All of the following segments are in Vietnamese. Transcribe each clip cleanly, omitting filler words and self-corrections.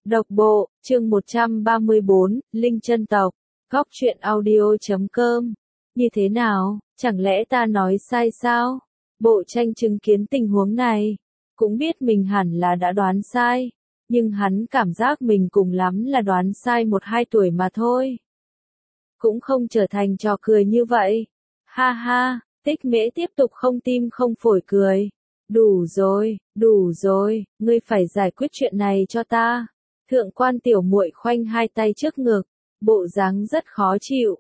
Độc bộ, chương 134, Linh chân tộc, Góc truyện audio.com. Như thế nào, chẳng lẽ ta nói sai sao? Bộ tranh chứng kiến tình huống này, cũng biết mình hẳn là đã đoán sai, nhưng hắn cảm giác mình cùng lắm là đoán sai 1-2 tuổi mà thôi. Cũng không trở thành trò cười như vậy. Ha ha, Tích Mễ tiếp tục không tim không phổi cười. Đủ rồi, ngươi phải giải quyết chuyện này cho ta. Thượng quan tiểu muội khoanh hai tay trước ngực, bộ dáng rất khó chịu.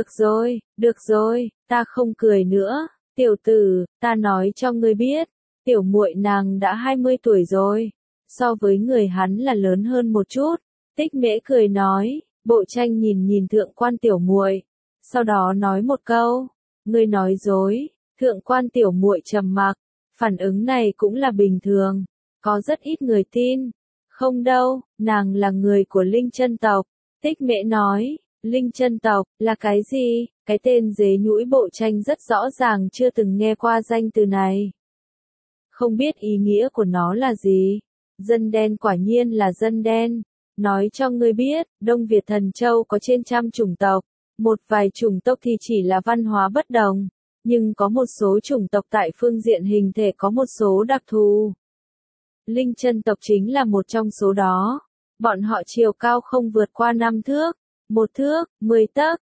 Được rồi, ta không cười nữa. Tiểu tử, ta nói cho ngươi biết, tiểu muội nàng đã 20 tuổi rồi. So với người hắn là lớn hơn một chút. Tích Mễ cười nói, bộ tranh nhìn thượng quan tiểu muội, sau đó nói một câu, ngươi nói dối. Thượng quan tiểu muội trầm mặc, phản ứng này cũng là bình thường, có rất ít người tin. Không đâu, nàng là người của Linh chân tộc. Tích Mễ nói, Linh chân tộc là cái gì? Cái tên dế nhũi bộ tranh rất rõ ràng chưa từng nghe qua danh từ này. Không biết ý nghĩa của nó là gì? Dân đen quả nhiên là dân đen. Nói cho ngươi biết, Đông Việt Thần Châu có trên trăm chủng tộc. Một vài chủng tộc thì chỉ là văn hóa bất đồng. Nhưng có một số chủng tộc tại phương diện hình thể có một số đặc thù. Linh chân tộc chính là một trong số đó. Bọn họ chiều cao không vượt qua 5 thước, 1 thước, 10 tấc,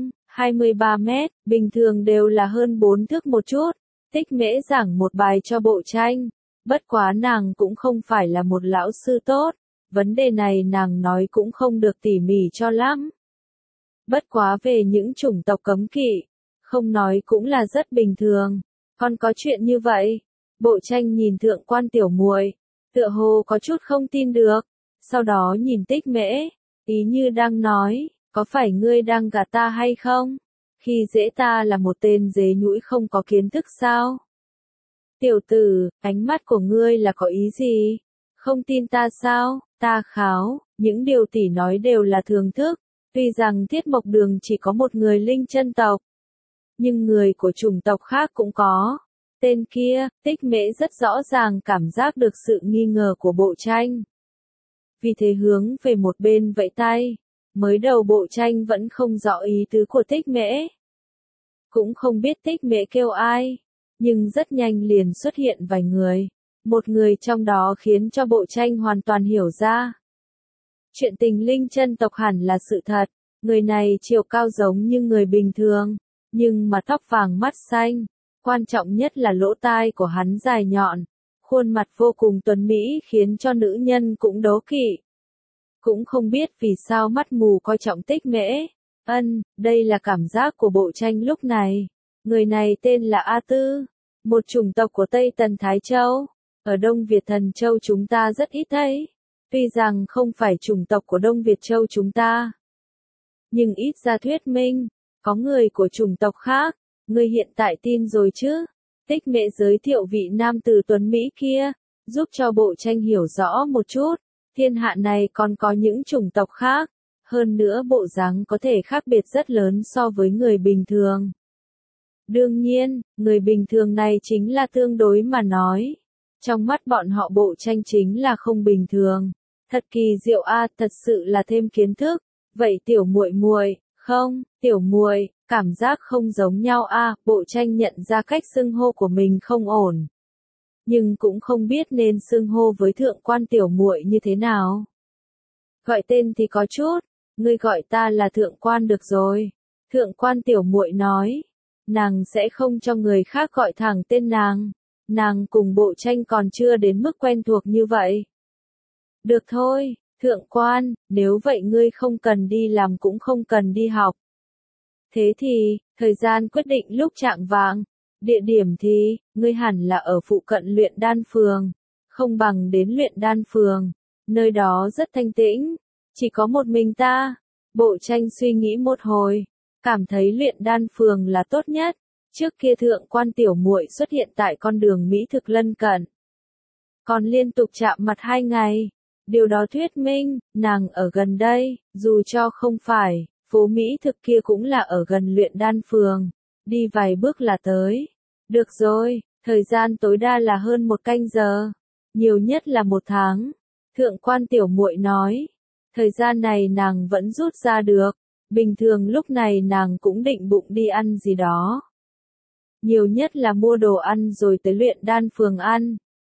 23 mét, bình thường đều là hơn 4 thước một chút. Tích Mễ giảng một bài cho bộ tranh, bất quá nàng cũng không phải là một lão sư tốt, vấn đề này nàng nói cũng không được tỉ mỉ cho lắm. Bất quá về những chủng tộc cấm kỵ, không nói cũng là rất bình thường, còn có chuyện như vậy. Bộ tranh nhìn thượng quan tiểu muội, tựa hồ có chút không tin được, sau đó nhìn Tích Mễ, ý như đang nói, có phải ngươi đang gạt ta hay không? Khi dễ ta là một tên dế nhũi không có kiến thức sao? Tiểu tử, ánh mắt của ngươi là có ý gì? Không tin ta sao? Ta kháo, những điều tỷ nói đều là thường thức, tuy rằng Thiết Mộc Đường chỉ có một người Linh chân tộc, nhưng người của chủng tộc khác cũng có. Tên kia, Tích Mễ rất rõ ràng cảm giác được sự nghi ngờ của bộ tranh. Vì thế hướng về một bên vẫy tay. Mới đầu bộ tranh vẫn không rõ ý tứ của Tích Mễ. Cũng không biết Tích Mễ kêu ai. Nhưng rất nhanh liền xuất hiện vài người. Một người trong đó khiến cho bộ tranh hoàn toàn hiểu ra. Chuyện tình Linh chân tộc hẳn là sự thật. Người này chiều cao giống như người bình thường. Nhưng mà tóc vàng mắt xanh. Quan trọng nhất là lỗ tai của hắn dài nhọn. Khuôn mặt vô cùng tuấn mỹ khiến cho nữ nhân cũng đố kỵ. Cũng không biết vì sao mắt mù coi trọng Tích Mễ. Đây là cảm giác của bộ tranh lúc này. Người này tên là A Tư, một chủng tộc của Tây Tần Thái Châu. Ở Đông Việt Thần Châu chúng ta rất ít thấy. Tuy rằng không phải chủng tộc của Đông Việt Châu chúng ta, nhưng ít ra thuyết minh, có người của chủng tộc khác. Ngươi hiện tại tin rồi chứ? Tích Mễ giới thiệu vị nam tử tuấn Mỹ kia, giúp cho bộ tranh hiểu rõ một chút. Thiên hạ này còn có những chủng tộc khác. Hơn nữa bộ dáng có thể khác biệt rất lớn so với người bình thường. Đương nhiên, người bình thường này chính là tương đối mà nói. Trong mắt bọn họ bộ tranh chính là không bình thường. Thật kỳ diệu a, thật sự là thêm kiến thức. Vậy tiểu muội, không, tiểu muội, cảm giác không giống nhau a, bộ tranh nhận ra cách xưng hô của mình không ổn. Nhưng cũng không biết nên xưng hô với thượng quan tiểu muội như thế nào. Gọi tên thì có chút, ngươi gọi ta là thượng quan được rồi. Thượng quan tiểu muội nói, nàng sẽ không cho người khác gọi thẳng tên nàng. Nàng cùng bộ tranh còn chưa đến mức quen thuộc như vậy. Được thôi, thượng quan, nếu vậy ngươi không cần đi làm cũng không cần đi học. Thế thì, thời gian quyết định lúc chạng vạng. Địa điểm thì, ngươi hẳn là ở phụ cận luyện đan phường. Không bằng đến luyện đan phường. Nơi đó rất thanh tĩnh. Chỉ có một mình ta. Bộ tranh suy nghĩ một hồi. Cảm thấy luyện đan phường là tốt nhất. Trước kia thượng quan tiểu muội xuất hiện tại con đường Mỹ thực lân cận. Còn liên tục chạm mặt 2 ngày. Điều đó thuyết minh, nàng ở gần đây, dù cho không phải, phố Mỹ thực kia cũng là ở gần luyện đan phường. Đi vài bước là tới. Được rồi, thời gian tối đa là hơn 1 canh giờ. Nhiều nhất là 1 tháng. Thượng quan tiểu muội nói. Thời gian này nàng vẫn rút ra được. Bình thường lúc này nàng cũng định bụng đi ăn gì đó. Nhiều nhất là mua đồ ăn rồi tới luyện đan phường ăn.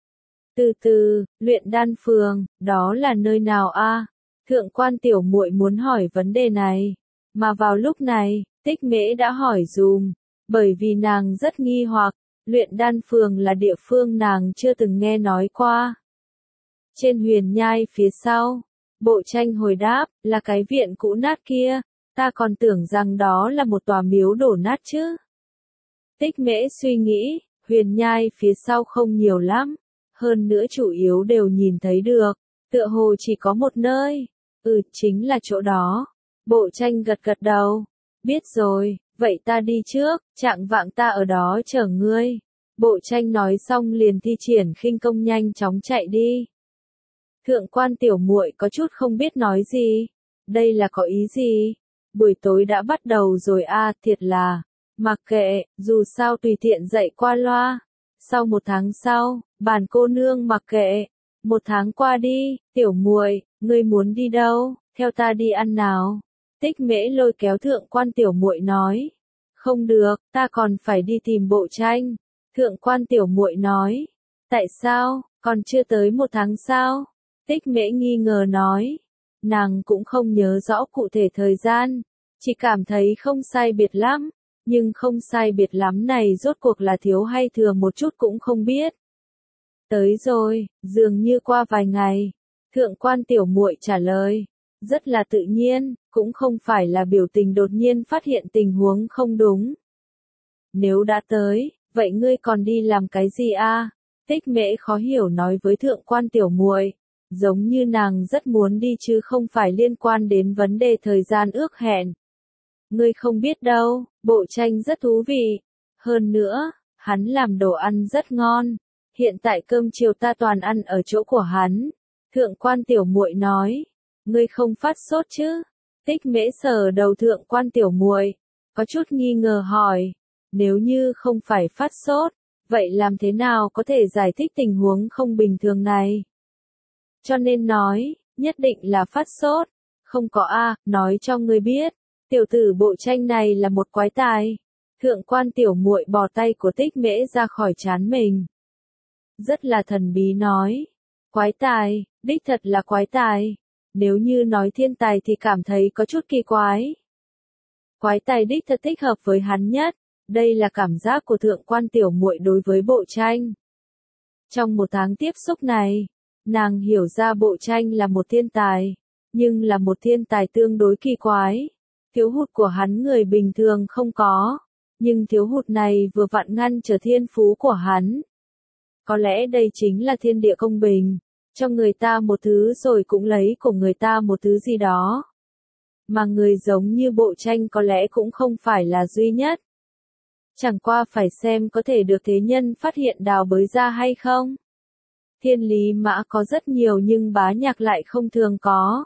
Từ từ, luyện đan phường, đó là nơi nào a? Thượng quan tiểu muội muốn hỏi vấn đề này. Mà vào lúc này, Tích Mễ đã hỏi dùm. Bởi vì nàng rất nghi hoặc, luyện đan phường là địa phương nàng chưa từng nghe nói qua. Trên huyền nhai phía sau, Bộ Tranh hồi đáp, là cái viện cũ nát kia, ta còn tưởng rằng đó là một tòa miếu đổ nát chứ. Tích Mễ suy nghĩ, huyền nhai phía sau không nhiều lắm, hơn nữa chủ yếu đều nhìn thấy được, tựa hồ chỉ có một nơi, chính là chỗ đó. Bộ Tranh gật gật đầu, biết rồi, vậy ta đi trước, chạng vạng ta ở đó chờ ngươi. Bộ Tranh nói xong liền thi triển khinh công nhanh chóng chạy đi. Thượng quan tiểu muội có chút không biết nói gì, đây là có ý gì? Buổi tối đã bắt đầu rồi a, thiệt là, mặc kệ, dù sao tùy tiện dạy qua loa. Sau 1 tháng sau, bản cô nương mặc kệ. 1 tháng qua đi, tiểu muội, ngươi muốn đi đâu, theo ta đi ăn nào. Tích Mễ lôi kéo thượng quan tiểu muội nói. Không được, ta còn phải đi tìm Bộ Tranh. Thượng quan tiểu muội nói. Tại sao, còn chưa tới 1 tháng sao? Tích Mễ nghi ngờ nói. Nàng cũng không nhớ rõ cụ thể thời gian, chỉ cảm thấy không sai biệt lắm, nhưng không sai biệt lắm này rốt cuộc là thiếu hay thừa một chút cũng không biết. Tới rồi, dường như qua vài ngày. Thượng quan tiểu muội trả lời, rất là tự nhiên, cũng không phải là biểu tình đột nhiên phát hiện tình huống không đúng. Nếu đã tới, vậy ngươi còn đi làm cái gì a? Tích Mễ khó hiểu nói với thượng quan tiểu muội, giống như nàng rất muốn đi chứ không phải liên quan đến vấn đề thời gian ước hẹn. Ngươi không biết đâu, Bộ Tranh rất thú vị. Hơn nữa, hắn làm đồ ăn rất ngon. Hiện tại cơm chiều ta toàn ăn ở chỗ của hắn. Thượng quan tiểu muội nói, ngươi không phát sốt chứ? Tích Mễ sờ đầu thượng quan tiểu muội, có chút nghi ngờ hỏi, nếu như không phải phát sốt, vậy làm thế nào có thể giải thích tình huống không bình thường này? Cho nên nói, nhất định là phát sốt. Không có a, nói cho ngươi biết, tiểu tử Bộ Tranh này là một quái tài. Thượng quan tiểu muội bỏ tay của Tích Mễ ra khỏi trán mình. Rất là thần bí nói, quái tài, đích thật là quái tài. Nếu như nói thiên tài thì cảm thấy có chút kỳ quái. Quái tài đích thật thích hợp với hắn nhất, đây là cảm giác của thượng quan tiểu muội đối với Bộ Tranh. Trong 1 tháng tiếp xúc này, nàng hiểu ra Bộ Tranh là một thiên tài, nhưng là một thiên tài tương đối kỳ quái. Thiếu hụt của hắn người bình thường không có, nhưng thiếu hụt này vừa vặn ngăn trở thiên phú của hắn. Có lẽ đây chính là thiên địa công bình, cho người ta một thứ rồi cũng lấy của người ta một thứ gì đó. Mà người giống như Bộ Tranh có lẽ cũng không phải là duy nhất. Chẳng qua phải xem có thể được thế nhân phát hiện đào bới ra hay không. Thiên lý mã có rất nhiều nhưng bá nhạc lại không thường có.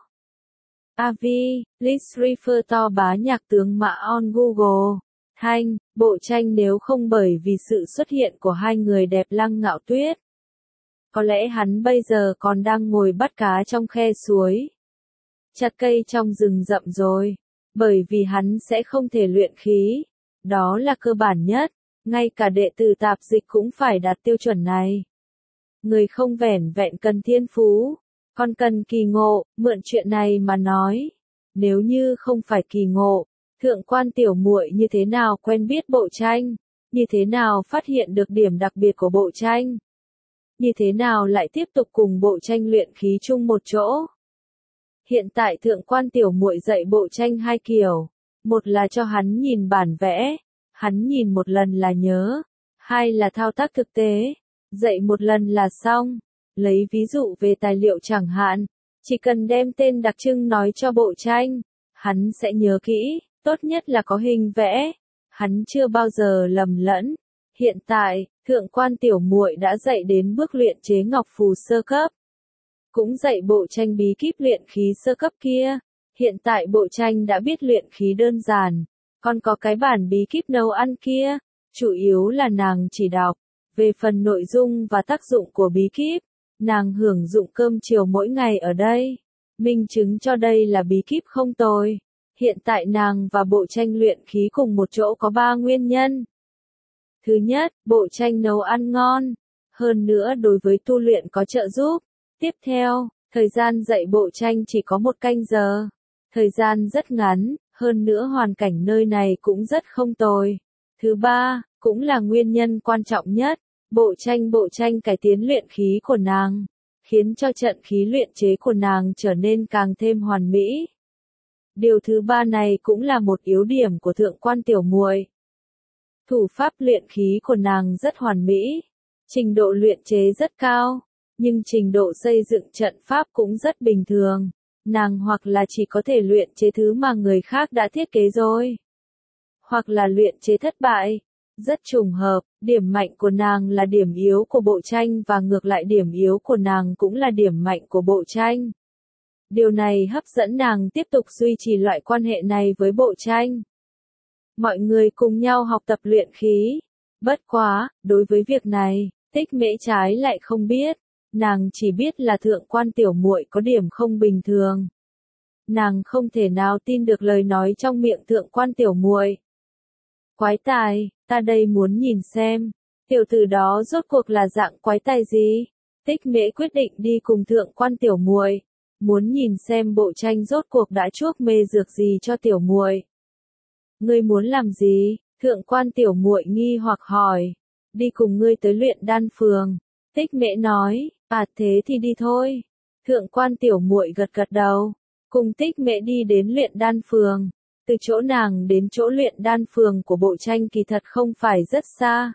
Avi, please refer to bá nhạc tướng mã on Google. Thanh, Bộ Tranh nếu không bởi vì sự xuất hiện của hai người đẹp Lăng Ngạo Tuyết. Có lẽ hắn bây giờ còn đang ngồi bắt cá trong khe suối. Chặt cây trong rừng rậm rồi. Bởi vì hắn sẽ không thể luyện khí. Đó là cơ bản nhất. Ngay cả đệ tử tạp dịch cũng phải đạt tiêu chuẩn này. Người không vẻn vẹn cần thiên phú, còn cần kỳ ngộ, mượn chuyện này mà nói. Nếu như không phải kỳ ngộ, thượng quan tiểu muội như thế nào quen biết Bộ Tranh, như thế nào phát hiện được điểm đặc biệt của Bộ Tranh, như thế nào lại tiếp tục cùng Bộ Tranh luyện khí chung một chỗ. Hiện tại thượng quan tiểu muội dạy Bộ Tranh 2 kiểu, một là cho hắn nhìn bản vẽ, hắn nhìn một lần là nhớ, 2 là thao tác thực tế. Dạy một lần là xong. Lấy ví dụ về tài liệu chẳng hạn, chỉ cần đem tên đặc trưng nói cho Bộ Tranh, hắn sẽ nhớ kỹ, tốt nhất là có hình vẽ. Hắn chưa bao giờ lầm lẫn. Hiện tại, thượng quan tiểu muội đã dạy đến bước luyện chế ngọc phù sơ cấp. Cũng dạy Bộ Tranh bí kíp luyện khí sơ cấp kia. Hiện tại Bộ Tranh đã biết luyện khí đơn giản, còn có cái bản bí kíp nấu ăn kia, chủ yếu là nàng chỉ đọc. Về phần nội dung và tác dụng của bí kíp, Nàng hưởng dụng cơm chiều mỗi ngày ở đây. Minh chứng cho đây là bí kíp không tồi. Hiện tại nàng và bộ tranh luyện khí cùng một chỗ có 3 nguyên nhân. Thứ nhất, bộ tranh nấu ăn ngon. Hơn nữa đối với tu luyện có trợ giúp. Tiếp theo, thời gian dạy bộ tranh chỉ có 1 canh giờ. Thời gian rất ngắn, hơn nữa hoàn cảnh nơi này cũng rất không tồi. Thứ ba, cũng là nguyên nhân quan trọng nhất, bộ tranh cải tiến luyện khí của nàng, khiến cho trận khí luyện chế của nàng trở nên càng thêm hoàn mỹ. Điều thứ ba này cũng là một yếu điểm của thượng quan tiểu muội. Thủ pháp luyện khí của nàng rất hoàn mỹ, trình độ luyện chế rất cao, nhưng trình độ xây dựng trận pháp cũng rất bình thường. Nàng hoặc là chỉ có thể luyện chế thứ mà người khác đã thiết kế rồi, hoặc là luyện chế thất bại. Rất trùng hợp, điểm mạnh của nàng là điểm yếu của bộ tranh và ngược lại điểm yếu của nàng cũng là điểm mạnh của bộ tranh. Điều này hấp dẫn nàng tiếp tục duy trì loại quan hệ này với bộ tranh. Mọi người cùng nhau học tập luyện khí. Bất quá, đối với việc này, Tích Mễ trái lại không biết. Nàng chỉ biết là thượng quan tiểu muội có điểm không bình thường. Nàng không thể nào tin được lời nói trong miệng thượng quan tiểu muội. Quái tài, ta đây muốn nhìn xem, tiểu tử đó rốt cuộc là dạng quái tài gì? Tích Mễ quyết định đi cùng thượng quan tiểu muội, muốn nhìn xem bộ tranh rốt cuộc đã chuốc mê dược gì cho tiểu muội. Ngươi muốn làm gì? Thượng quan tiểu muội nghi hoặc hỏi. Đi cùng ngươi tới luyện đan phường. Tích Mễ nói, thế thì đi thôi. Thượng quan tiểu muội gật gật đầu, cùng Tích Mễ đi đến luyện đan phường. Từ chỗ nàng đến chỗ luyện đan phường của bộ tranh kỳ thật không phải rất xa.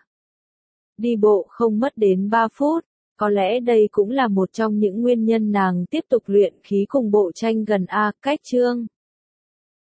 Đi bộ không mất đến 3 phút, có lẽ đây cũng là một trong những nguyên nhân nàng tiếp tục luyện khí cùng bộ tranh gần cách chương.